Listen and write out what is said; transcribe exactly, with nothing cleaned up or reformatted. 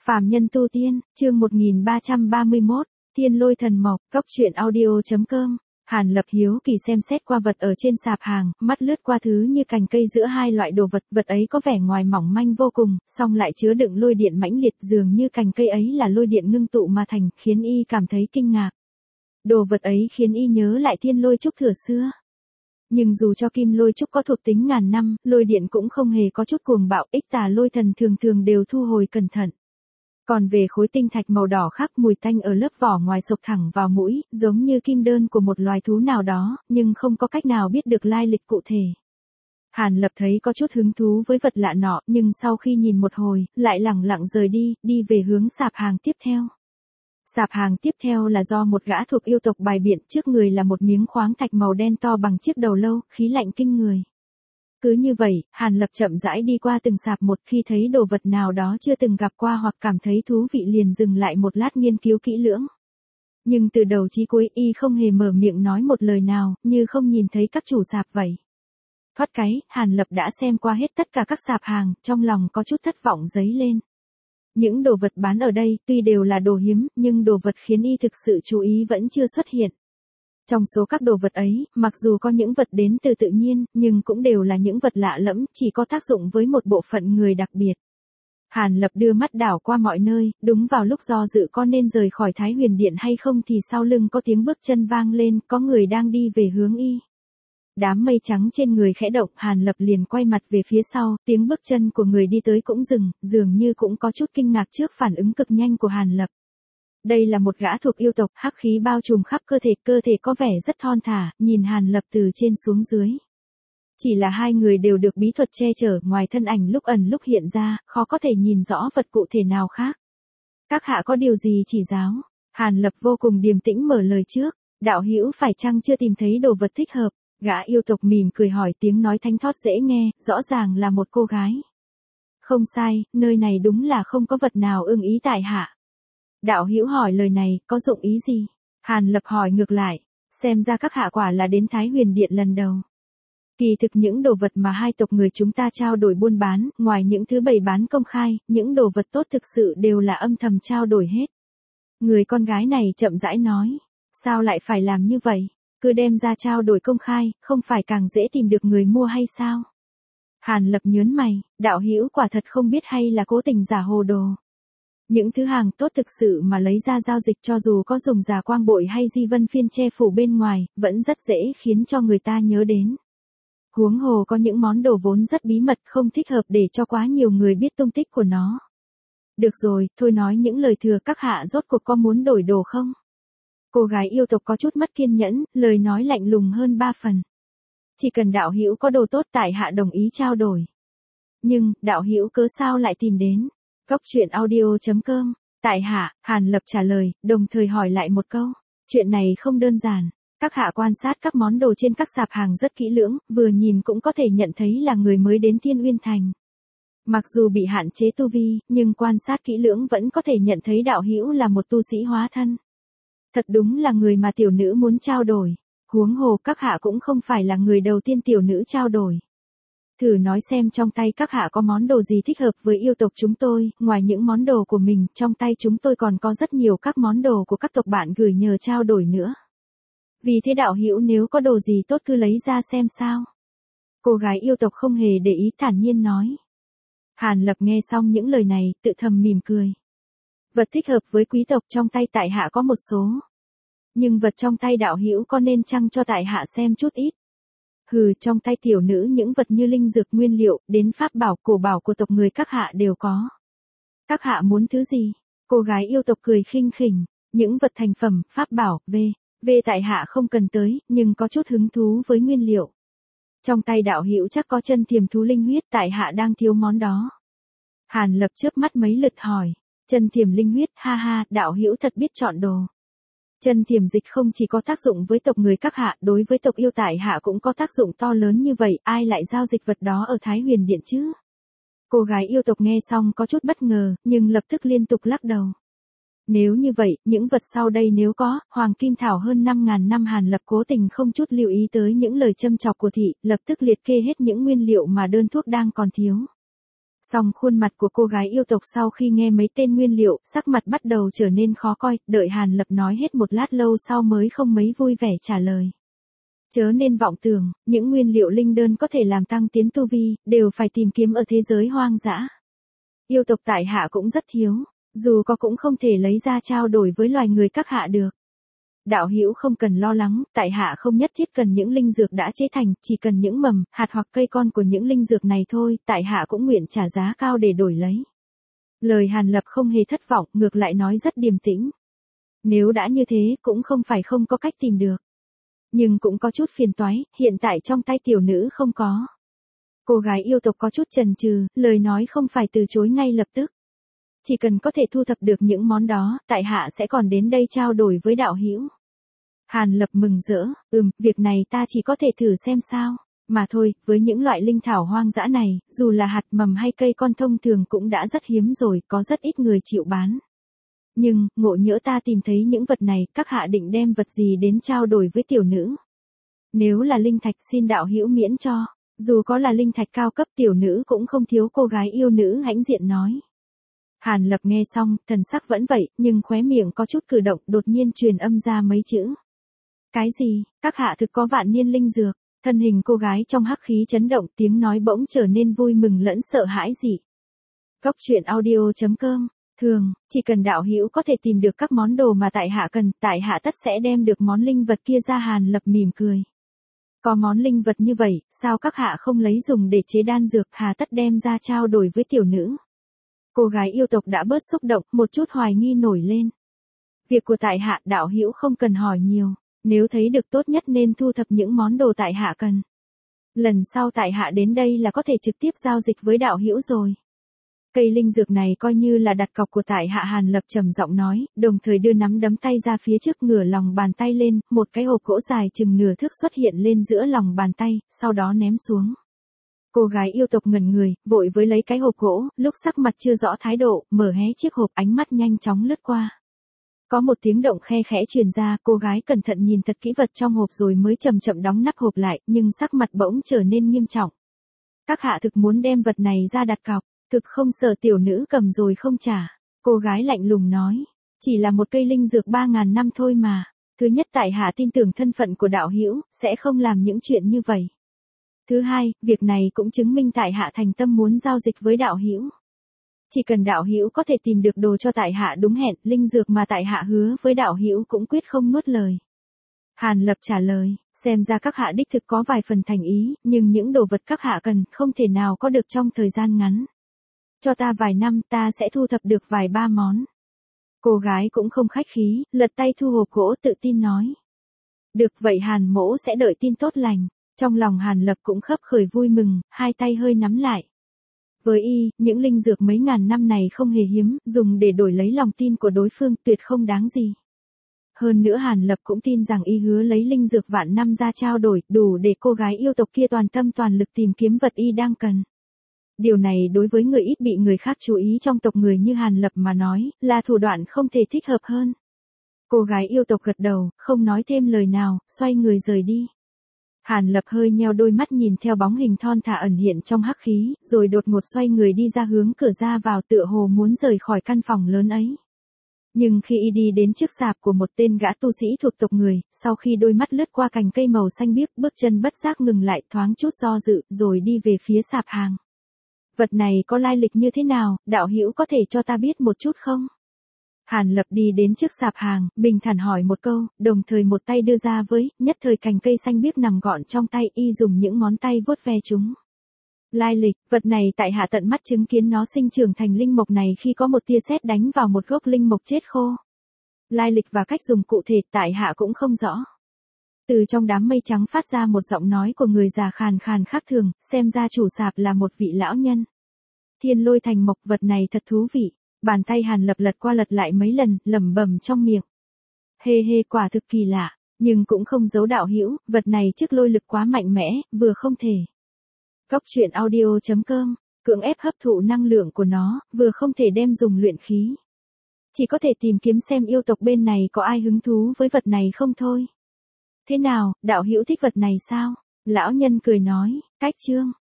Phàm nhân tu tiên, chương một nghìn ba trăm ba mươi mốt, Thiên Lôi Thần Mộc, Cốc truyện audio chấm com. Hàn Lập hiếu kỳ xem xét qua vật ở trên sạp hàng, mắt lướt qua thứ như cành cây giữa hai loại đồ vật, vật ấy có vẻ ngoài mỏng manh vô cùng, song lại chứa đựng lôi điện mãnh liệt, dường như cành cây ấy là lôi điện ngưng tụ mà thành, khiến y cảm thấy kinh ngạc. Đồ vật ấy khiến y nhớ lại thiên lôi trúc thừa xưa. Nhưng dù cho kim lôi trúc có thuộc tính ngàn năm, lôi điện cũng không hề có chút cuồng bạo, ích tà lôi thần thường thường đều thu hồi cẩn thận. Còn về khối tinh thạch màu đỏ khác, mùi tanh ở lớp vỏ ngoài xộc thẳng vào mũi, giống như kim đơn của một loài thú nào đó, nhưng không có cách nào biết được lai lịch cụ thể. Hàn Lập thấy có chút hứng thú với vật lạ nọ, nhưng sau khi nhìn một hồi, lại lẳng lặng rời đi, đi về hướng sạp hàng tiếp theo. Sạp hàng tiếp theo là do một gã thuộc yêu tộc bài biện, trước người là một miếng khoáng thạch màu đen to bằng chiếc đầu lâu, khí lạnh kinh người. Cứ như vậy, Hàn Lập chậm rãi đi qua từng sạp một, khi thấy đồ vật nào đó chưa từng gặp qua hoặc cảm thấy thú vị liền dừng lại một lát nghiên cứu kỹ lưỡng. Nhưng từ đầu chí cuối y không hề mở miệng nói một lời nào, như không nhìn thấy các chủ sạp vậy. Thoát cái, Hàn Lập đã xem qua hết tất cả các sạp hàng, trong lòng có chút thất vọng dấy lên. Những đồ vật bán ở đây, tuy đều là đồ hiếm, nhưng đồ vật khiến y thực sự chú ý vẫn chưa xuất hiện. Trong số các đồ vật ấy, mặc dù có những vật đến từ tự nhiên, nhưng cũng đều là những vật lạ lẫm, chỉ có tác dụng với một bộ phận người đặc biệt. Hàn Lập đưa mắt đảo qua mọi nơi, đúng vào lúc do dự có nên rời khỏi Thái Huyền Điện hay không thì sau lưng có tiếng bước chân vang lên, có người đang đi về hướng y. Đám mây trắng trên người khẽ động, Hàn Lập liền quay mặt về phía sau, tiếng bước chân của người đi tới cũng dừng, dường như cũng có chút kinh ngạc trước phản ứng cực nhanh của Hàn Lập. Đây là một gã thuộc yêu tộc, hắc khí bao trùm khắp cơ thể, cơ thể có vẻ rất thon thả, nhìn Hàn Lập từ trên xuống dưới. Chỉ là hai người đều được bí thuật che chở, ngoài thân ảnh lúc ẩn lúc hiện ra, khó có thể nhìn rõ vật cụ thể nào khác. Các hạ có điều gì chỉ giáo? Hàn Lập vô cùng điềm tĩnh mở lời trước, đạo hữu phải chăng chưa tìm thấy đồ vật thích hợp? Gã yêu tộc mỉm cười hỏi, tiếng nói thanh thoát dễ nghe, rõ ràng là một cô gái. Không sai, nơi này đúng là không có vật nào ưng ý tại hạ. Đạo hữu hỏi lời này, có dụng ý gì? Hàn Lập hỏi ngược lại, xem ra các hạ quả là đến Thái Huyền Điện lần đầu. Kỳ thực những đồ vật mà hai tộc người chúng ta trao đổi buôn bán, ngoài những thứ bày bán công khai, những đồ vật tốt thực sự đều là âm thầm trao đổi hết. Người con gái này chậm rãi nói, sao lại phải làm như vậy? Cứ đem ra trao đổi công khai, không phải càng dễ tìm được người mua hay sao? Hàn Lập nhớn mày, đạo hữu quả thật không biết hay là cố tình giả hồ đồ. Những thứ hàng tốt thực sự mà lấy ra giao dịch cho dù có dùng giả quang bội hay di vân phiên che phủ bên ngoài, vẫn rất dễ khiến cho người ta nhớ đến. Huống hồ có những món đồ vốn rất bí mật không thích hợp để cho quá nhiều người biết tung tích của nó. Được rồi, thôi nói những lời thừa, các hạ rốt cuộc có muốn đổi đồ không? Cô gái yêu tộc có chút mất kiên nhẫn, lời nói lạnh lùng hơn ba phần. Chỉ cần đạo hữu có đồ tốt tại hạ đồng ý trao đổi. Nhưng, đạo hữu cớ sao lại tìm đến? Cốc truyện audio chấm com. Tại hạ, Hàn Lập trả lời, đồng thời hỏi lại một câu. Chuyện này không đơn giản. Các hạ quan sát các món đồ trên các sạp hàng rất kỹ lưỡng, vừa nhìn cũng có thể nhận thấy là người mới đến Thiên Uyên Thành. Mặc dù bị hạn chế tu vi, nhưng quan sát kỹ lưỡng vẫn có thể nhận thấy đạo hữu là một tu sĩ hóa thân. Thật đúng là người mà tiểu nữ muốn trao đổi. Huống hồ các hạ cũng không phải là người đầu tiên tiểu nữ trao đổi. Thử nói xem trong tay các hạ có món đồ gì thích hợp với yêu tộc chúng tôi, ngoài những món đồ của mình, trong tay chúng tôi còn có rất nhiều các món đồ của các tộc bạn gửi nhờ trao đổi nữa. Vì thế đạo hữu nếu có đồ gì tốt cứ lấy ra xem sao. Cô gái yêu tộc không hề để ý, thản nhiên nói. Hàn Lập nghe xong những lời này, tự thầm mỉm cười. Vật thích hợp với quý tộc trong tay tại hạ có một số. Nhưng vật trong tay đạo hữu có nên chăng cho tại hạ xem chút ít? Hừ, trong tay tiểu nữ những vật như linh dược nguyên liệu, đến pháp bảo, cổ bảo của tộc người các hạ đều có. Các hạ muốn thứ gì? Cô gái yêu tộc cười khinh khỉnh, những vật thành phẩm, pháp bảo, về, về tại hạ không cần tới, nhưng có chút hứng thú với nguyên liệu. Trong tay đạo hữu chắc có chân thiềm thú linh huyết, tại hạ đang thiếu món đó. Hàn Lập chớp mắt mấy lượt hỏi, chân thiềm linh huyết, ha ha, đạo hữu thật biết chọn đồ. Chân thiềm dịch không chỉ có tác dụng với tộc người các hạ, đối với tộc yêu tại hạ cũng có tác dụng to lớn như vậy, ai lại giao dịch vật đó ở Thái Huyền Điện chứ? Cô gái yêu tộc nghe xong có chút bất ngờ, nhưng lập tức liên tục lắc đầu. Nếu như vậy, những vật sau đây nếu có, Hoàng Kim Thảo hơn năm ngàn năm. Hàn Lập cố tình không chút lưu ý tới những lời châm chọc của thị, lập tức liệt kê hết những nguyên liệu mà đơn thuốc đang còn thiếu. Song khuôn mặt của cô gái yêu tộc sau khi nghe mấy tên nguyên liệu, sắc mặt bắt đầu trở nên khó coi, đợi Hàn Lập nói hết một lát lâu sau mới không mấy vui vẻ trả lời. Chớ nên vọng tưởng, những nguyên liệu linh đơn có thể làm tăng tiến tu vi, đều phải tìm kiếm ở thế giới hoang dã. Yêu tộc tại hạ cũng rất thiếu, dù có cũng không thể lấy ra trao đổi với loài người các hạ được. Đạo hữu không cần lo lắng, tại hạ không nhất thiết cần những linh dược đã chế thành, chỉ cần những mầm, hạt hoặc cây con của những linh dược này thôi, tại hạ cũng nguyện trả giá cao để đổi lấy. Lời Hàn Lập không hề thất vọng, ngược lại nói rất điềm tĩnh. Nếu đã như thế, cũng không phải không có cách tìm được. Nhưng cũng có chút phiền toái, hiện tại trong tay tiểu nữ không có. Cô gái yêu tộc có chút chần chừ, lời nói không phải từ chối ngay lập tức. Chỉ cần có thể thu thập được những món đó, tại hạ sẽ còn đến đây trao đổi với đạo hữu. Hàn Lập mừng rỡ, ừm, việc này ta chỉ có thể thử xem sao. Mà thôi, với những loại linh thảo hoang dã này, dù là hạt mầm hay cây con thông thường cũng đã rất hiếm rồi, có rất ít người chịu bán. Nhưng, ngộ nhỡ ta tìm thấy những vật này, các hạ định đem vật gì đến trao đổi với tiểu nữ? Nếu là linh thạch xin đạo hữu miễn cho, dù có là linh thạch cao cấp tiểu nữ cũng không thiếu, cô gái yêu nữ hãnh diện nói. Hàn Lập nghe xong, thần sắc vẫn vậy, nhưng khóe miệng có chút cử động, đột nhiên truyền âm ra mấy chữ. Cái gì, các hạ thực có vạn niên linh dược? Thân hình cô gái trong hắc khí chấn động, tiếng nói bỗng trở nên vui mừng lẫn sợ hãi dị. Cốc truyện audio chấm com. Thường, chỉ cần đạo hữu có thể tìm được các món đồ mà tại hạ cần, tại hạ tất sẽ đem được món linh vật kia ra. Hàn Lập mỉm cười. Có món linh vật như vậy, sao các hạ không lấy dùng để chế đan dược, hà tất đem ra trao đổi với tiểu nữ? Cô gái yêu tộc đã bớt xúc động, một chút hoài nghi nổi lên. Việc của tại hạ, đạo hữu không cần hỏi nhiều, nếu thấy được tốt nhất nên thu thập những món đồ tại hạ cần. Lần sau tại hạ đến đây là có thể trực tiếp giao dịch với đạo hữu rồi. Cây linh dược này coi như là đặt cọc của tại hạ. Hàn Lập trầm giọng nói, đồng thời đưa nắm đấm tay ra phía trước, ngửa lòng bàn tay lên, một cái hộp gỗ dài chừng nửa thước xuất hiện lên giữa lòng bàn tay, sau đó ném xuống. Cô gái yêu tộc ngẩn người, vội với lấy cái hộp gỗ, lúc sắc mặt chưa rõ thái độ, mở hé chiếc hộp, ánh mắt nhanh chóng lướt qua. Có một tiếng động khe khẽ truyền ra, cô gái cẩn thận nhìn thật kỹ vật trong hộp rồi mới chậm chậm đóng nắp hộp lại, nhưng sắc mặt bỗng trở nên nghiêm trọng. Các hạ thực muốn đem vật này ra đặt cọc, thực không sợ tiểu nữ cầm rồi không trả. Cô gái lạnh lùng nói, chỉ là một cây linh dược ba ngàn năm thôi mà. Thứ nhất, tại hạ tin tưởng thân phận của đạo hữu, sẽ không làm những chuyện như vậy. Thứ hai, việc này cũng chứng minh tại hạ thành tâm muốn giao dịch với đạo hữu. Chỉ cần đạo hữu có thể tìm được đồ cho tại hạ đúng hẹn, linh dược mà tại hạ hứa với đạo hữu cũng quyết không nuốt lời. Hàn Lập trả lời, xem ra các hạ đích thực có vài phần thành ý, nhưng những đồ vật các hạ cần không thể nào có được trong thời gian ngắn. Cho ta vài năm, ta sẽ thu thập được vài ba món. Cô gái cũng không khách khí, lật tay thu hộp gỗ, tự tin nói. Được vậy Hàn mỗ sẽ đợi tin tốt lành. Trong lòng Hàn Lập cũng khấp khởi vui mừng, hai tay hơi nắm lại. Với y, những linh dược mấy ngàn năm này không hề hiếm, dùng để đổi lấy lòng tin của đối phương tuyệt không đáng gì. Hơn nữa Hàn Lập cũng tin rằng y hứa lấy linh dược vạn năm ra trao đổi, đủ để cô gái yêu tộc kia toàn tâm toàn lực tìm kiếm vật y đang cần. Điều này đối với người ít bị người khác chú ý trong tộc người như Hàn Lập mà nói, là thủ đoạn không thể thích hợp hơn. Cô gái yêu tộc gật đầu, không nói thêm lời nào, xoay người rời đi. Hàn Lập hơi nheo đôi mắt nhìn theo bóng hình thon thả ẩn hiện trong hắc khí, rồi đột ngột xoay người đi ra hướng cửa ra vào, tựa hồ muốn rời khỏi căn phòng lớn ấy. Nhưng khi y đi đến trước sạp của một tên gã tu sĩ thuộc tộc người, sau khi đôi mắt lướt qua cành cây màu xanh biếc, bước chân bất giác ngừng lại, thoáng chút do dự, rồi đi về phía sạp hàng. Vật này có lai lịch như thế nào, đạo hữu có thể cho ta biết một chút không? Hàn Lập đi đến trước sạp hàng, bình thản hỏi một câu, đồng thời một tay đưa ra với, nhất thời cành cây xanh biếc nằm gọn trong tay, y dùng những ngón tay vuốt ve chúng. Lai lịch, vật này tại hạ tận mắt chứng kiến nó sinh trưởng thành linh mộc này khi có một tia sét đánh vào một gốc linh mộc chết khô. Lai lịch và cách dùng cụ thể tại hạ cũng không rõ. Từ trong đám mây trắng phát ra một giọng nói của người già khàn khàn khác thường, xem ra chủ sạp là một vị lão nhân. Thiên lôi thành mộc, vật này thật thú vị. Bàn tay Hàn Lập lật qua lật lại mấy lần, lẩm bẩm trong miệng. Hê hê, quả thực kỳ lạ, nhưng cũng không giấu đạo hữu, vật này trước lôi lực quá mạnh mẽ, vừa không thể. Cốc truyện audio chấm com, cưỡng ép hấp thụ năng lượng của nó, vừa không thể đem dùng luyện khí. Chỉ có thể tìm kiếm xem yêu tộc bên này có ai hứng thú với vật này không thôi. Thế nào, đạo hữu thích vật này sao? Lão nhân cười nói, cách chương.